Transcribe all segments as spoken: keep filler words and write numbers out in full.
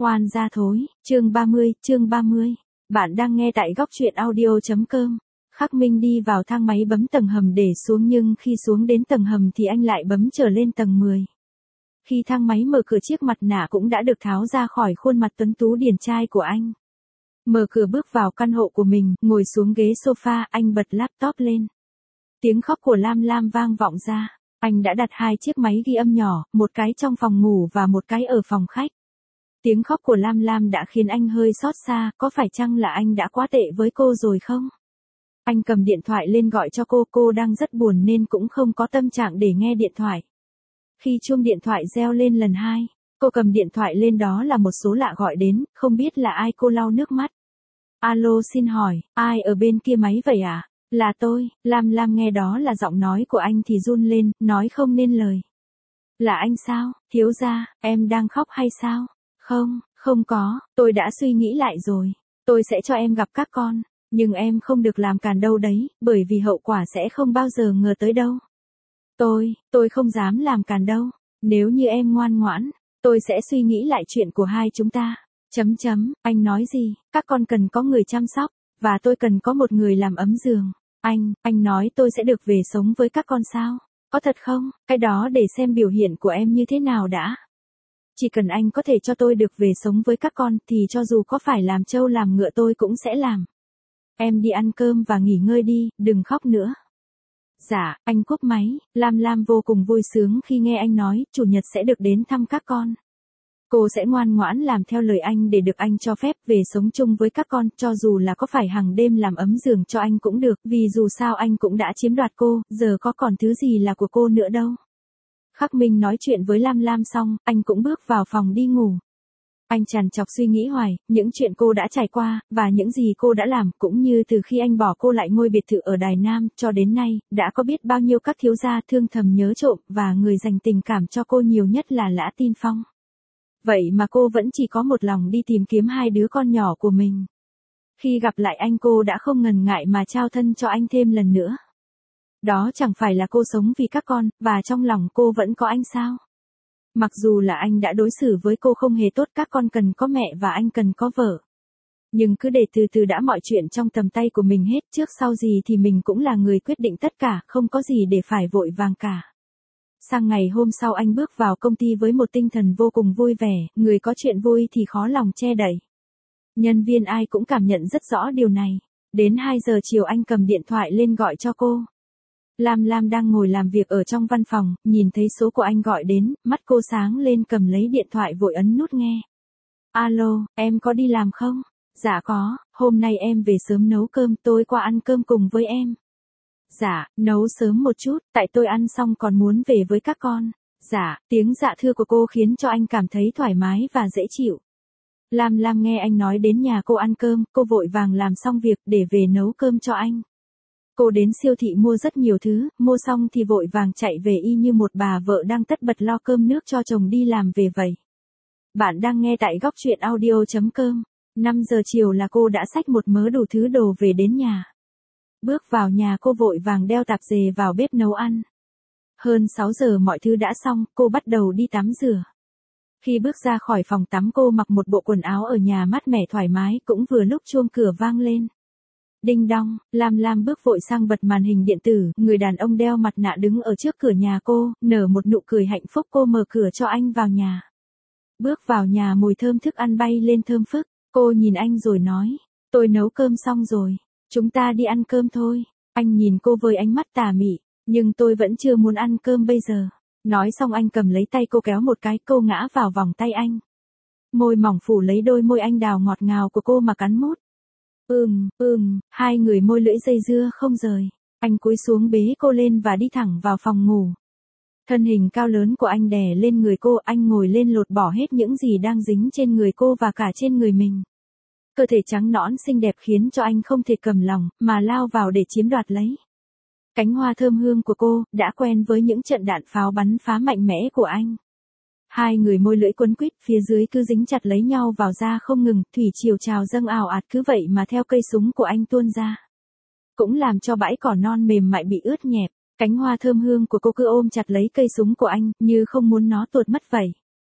Oan gia thối, chương ba mươi, chương ba mươi. Bạn đang nghe tại góc truyện audio.com. Khắc Minh đi vào thang máy bấm tầng hầm để xuống nhưng khi xuống đến tầng hầm thì anh lại bấm trở lên tầng mười. Khi thang máy mở cửa chiếc mặt nạ cũng đã được tháo ra khỏi khuôn mặt tuấn tú điển trai của anh. Mở cửa bước vào căn hộ của mình, ngồi xuống ghế sofa, anh bật laptop lên. Tiếng khóc của Lam Lam vang vọng ra. Anh đã đặt hai chiếc máy ghi âm nhỏ, một cái trong phòng ngủ và một cái ở phòng khách. Tiếng khóc của Lam Lam đã khiến anh hơi xót xa, có phải chăng là anh đã quá tệ với cô rồi không? Anh cầm điện thoại lên gọi cho cô, cô đang rất buồn nên cũng không có tâm trạng để nghe điện thoại. Khi chuông điện thoại reo lên lần hai, cô cầm điện thoại lên, đó là một số lạ gọi đến, không biết là ai, cô lau nước mắt. Alo, xin hỏi, ai ở bên kia máy vậy ạ? À? Là tôi. Lam Lam nghe đó là giọng nói của anh thì run lên, nói không nên lời. Là anh sao? Thiếu gia, em đang khóc hay sao? Không, không có, tôi đã suy nghĩ lại rồi. Tôi sẽ cho em gặp các con, nhưng em không được làm càn đâu đấy, bởi vì hậu quả sẽ không bao giờ ngờ tới đâu. Tôi, tôi không dám làm càn đâu. Nếu như em ngoan ngoãn, tôi sẽ suy nghĩ lại chuyện của hai chúng ta. Chấm chấm, anh nói gì? Các con cần có người chăm sóc, và tôi cần có một người làm ấm giường. Anh, anh nói tôi sẽ được về sống với các con sao? Có thật không? Cái đó để xem biểu hiện của em như thế nào đã. Chỉ cần anh có thể cho tôi được về sống với các con thì cho dù có phải làm trâu làm ngựa tôi cũng sẽ làm. Em đi ăn cơm và nghỉ ngơi đi, đừng khóc nữa. Dạ, anh cúp máy. Lam Lam vô cùng vui sướng khi nghe anh nói, chủ nhật sẽ được đến thăm các con. Cô sẽ ngoan ngoãn làm theo lời anh để được anh cho phép về sống chung với các con, cho dù là có phải hàng đêm làm ấm giường cho anh cũng được, vì dù sao anh cũng đã chiếm đoạt cô, giờ có còn thứ gì là của cô nữa đâu. Khắc Minh nói chuyện với Lam Lam xong, anh cũng bước vào phòng đi ngủ. Anh trằn trọc suy nghĩ hoài, những chuyện cô đã trải qua, và những gì cô đã làm, cũng như từ khi anh bỏ cô lại ngôi biệt thự ở Đài Nam, cho đến nay, đã có biết bao nhiêu các thiếu gia thương thầm nhớ trộm, và người dành tình cảm cho cô nhiều nhất là Lã Tin Phong. Vậy mà cô vẫn chỉ có một lòng đi tìm kiếm hai đứa con nhỏ của mình. Khi gặp lại anh, cô đã không ngần ngại mà trao thân cho anh thêm lần nữa. Đó chẳng phải là cô sống vì các con, và trong lòng cô vẫn có anh sao? Mặc dù là anh đã đối xử với cô không hề tốt, các con cần có mẹ và anh cần có vợ. Nhưng cứ để từ từ đã, mọi chuyện trong tầm tay của mình hết, trước sau gì thì mình cũng là người quyết định tất cả, không có gì để phải vội vàng cả. Sang ngày hôm sau anh bước vào công ty với một tinh thần vô cùng vui vẻ, người có chuyện vui thì khó lòng che đậy. Nhân viên ai cũng cảm nhận rất rõ điều này. Đến hai giờ chiều anh cầm điện thoại lên gọi cho cô. Lam Lam đang ngồi làm việc ở trong văn phòng, nhìn thấy số của anh gọi đến, mắt cô sáng lên, cầm lấy điện thoại vội ấn nút nghe. Alo, em có đi làm không? Dạ có, hôm nay em về sớm nấu cơm, tôi qua ăn cơm cùng với em. Dạ, nấu sớm một chút, tại tôi ăn xong còn muốn về với các con. Dạ, tiếng dạ thưa của cô khiến cho anh cảm thấy thoải mái và dễ chịu. Lam Lam nghe anh nói đến nhà cô ăn cơm, cô vội vàng làm xong việc để về nấu cơm cho anh. Cô đến siêu thị mua rất nhiều thứ, mua xong thì vội vàng chạy về y như một bà vợ đang tất bật lo cơm nước cho chồng đi làm về vậy. Bạn đang nghe tại góc truyện audio.com. năm giờ chiều là cô đã xách một mớ đủ thứ đồ về đến nhà. Bước vào nhà cô vội vàng đeo tạp dề vào bếp nấu ăn. Hơn sáu giờ mọi thứ đã xong, cô bắt đầu đi tắm rửa. Khi bước ra khỏi phòng tắm cô mặc một bộ quần áo ở nhà mát mẻ thoải mái, cũng vừa lúc chuông cửa vang lên. Đinh đong, Lam Lam bước vội sang bật màn hình điện tử, người đàn ông đeo mặt nạ đứng ở trước cửa nhà cô, nở một nụ cười hạnh phúc. Cô mở cửa cho anh vào nhà. Bước vào nhà mùi thơm thức ăn bay lên thơm phức, cô nhìn anh rồi nói, tôi nấu cơm xong rồi, chúng ta đi ăn cơm thôi. Anh nhìn cô với ánh mắt tà mị, nhưng tôi vẫn chưa muốn ăn cơm bây giờ. Nói xong anh cầm lấy tay cô kéo một cái, cô ngã vào vòng tay anh. Môi mỏng phủ lấy đôi môi anh đào ngọt ngào của cô mà cắn mút. Ừm, ừm, hai người môi lưỡi dây dưa không rời. Anh cúi xuống bế cô lên và đi thẳng vào phòng ngủ. Thân hình cao lớn của anh đè lên người cô, anh ngồi lên lột bỏ hết những gì đang dính trên người cô và cả trên người mình. Cơ thể trắng nõn xinh đẹp khiến cho anh không thể cầm lòng, mà lao vào để chiếm đoạt lấy. Cánh hoa thơm hương của cô, đã quen với những trận đạn pháo bắn phá mạnh mẽ của anh. Hai người môi lưỡi quấn quýt, phía dưới cứ dính chặt lấy nhau vào da không ngừng, thủy triều trào dâng ào ạt cứ vậy mà theo cây súng của anh tuôn ra. Cũng làm cho bãi cỏ non mềm mại bị ướt nhẹp, cánh hoa thơm hương của cô cứ ôm chặt lấy cây súng của anh, như không muốn nó tuột mất vậy.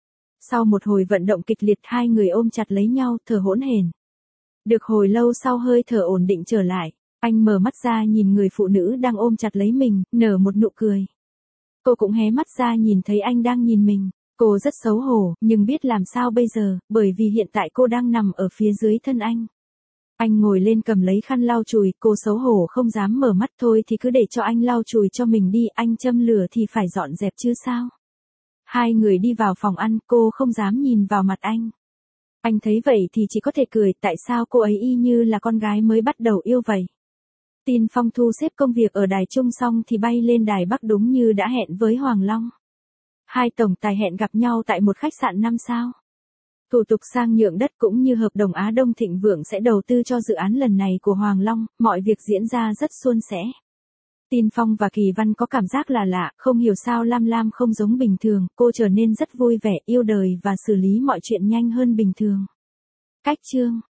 Sau một hồi vận động kịch liệt hai người ôm chặt lấy nhau, thở hỗn hển. Được hồi lâu sau hơi thở ổn định trở lại, anh mở mắt ra nhìn người phụ nữ đang ôm chặt lấy mình, nở một nụ cười. Cô cũng hé mắt ra nhìn thấy anh đang nhìn mình. Cô rất xấu hổ, nhưng biết làm sao bây giờ, bởi vì hiện tại cô đang nằm ở phía dưới thân anh. Anh ngồi lên cầm lấy khăn lau chùi, cô xấu hổ không dám mở mắt thôi thì cứ để cho anh lau chùi cho mình đi, anh châm lửa thì phải dọn dẹp chứ sao. Hai người đi vào phòng ăn, cô không dám nhìn vào mặt anh. Anh thấy vậy thì chỉ có thể cười, tại sao cô ấy y như là con gái mới bắt đầu yêu vậy. Tin Phong thu xếp công việc ở Đài Trung xong thì bay lên Đài Bắc đúng như đã hẹn với Hoàng Long. Hai tổng tài hẹn gặp nhau tại một khách sạn năm sao. Thủ tục sang nhượng đất cũng như hợp đồng Á Đông Thịnh Vượng sẽ đầu tư cho dự án lần này của Hoàng Long, mọi việc diễn ra rất suôn sẻ. Tin Phong và Kỳ Văn có cảm giác là lạ, không hiểu sao Lam Lam không giống bình thường, cô trở nên rất vui vẻ, yêu đời và xử lý mọi chuyện nhanh hơn bình thường. Cách chương